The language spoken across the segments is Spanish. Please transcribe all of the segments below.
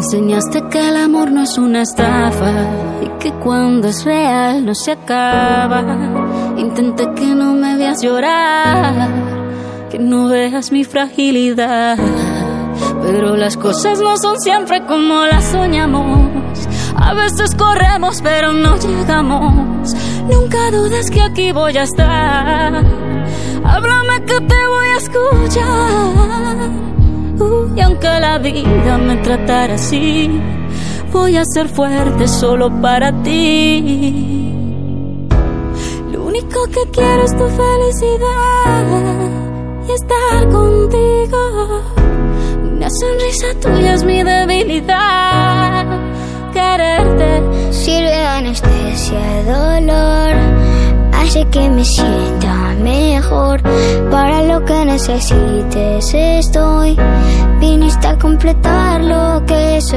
enseñaste que el amor no es una estafa y que cuando es real no se acaba. Intenté que no me veas llorar, que no veas mi fragilidad, pero las cosas no son siempre como las soñamos. A veces corremos pero no llegamos. Nunca dudes que aquí voy a estar. Háblame que te voy a escuchar. Y aunque la vida me tratara así, voy a ser fuerte solo para ti. Lo único que quiero es tu felicidad y estar contigo. Una sonrisa tuya es mi debilidad. Quererte sirve de anestesia, dolor, hace que me sienta mejor. Para lo que necesites estoy. Viniste a completar lo que soy.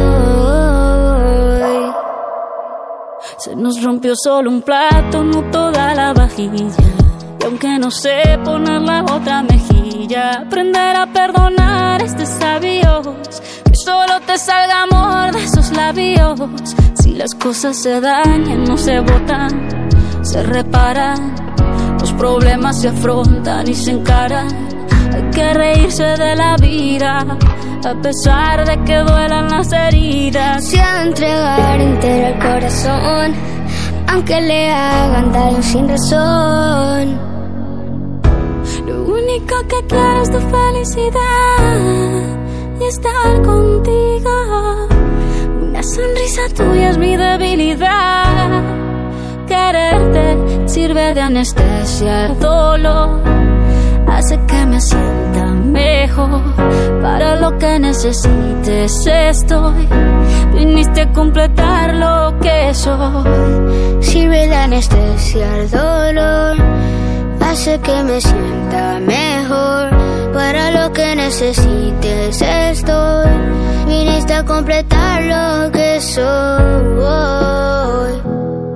Se nos rompió solo un plato, no toda la vajilla. Y aunque no sé poner la otra mejilla, aprender a perdonar es de sabios. Que solo te salga amor de esos labios. Si las cosas se dañan, no se botan, se reparan. Los problemas se afrontan y se encaran. Hay que reírse de la vida, a pesar de que duelan las heridas. Se ha de entregar entero el corazón, aunque le hagan daño sin razón. Lo único que quiero es tu felicidad y estar contigo. Una sonrisa tuya es mi debilidad. Quererte sirve de anestesia el dolor, hace que me sienta mejor. Para lo que necesites estoy. Viniste a completar lo que soy. Sirve de anestesia el dolor, hace que me sienta mejor. Para lo que necesites estoy. Viniste a completar lo que soy.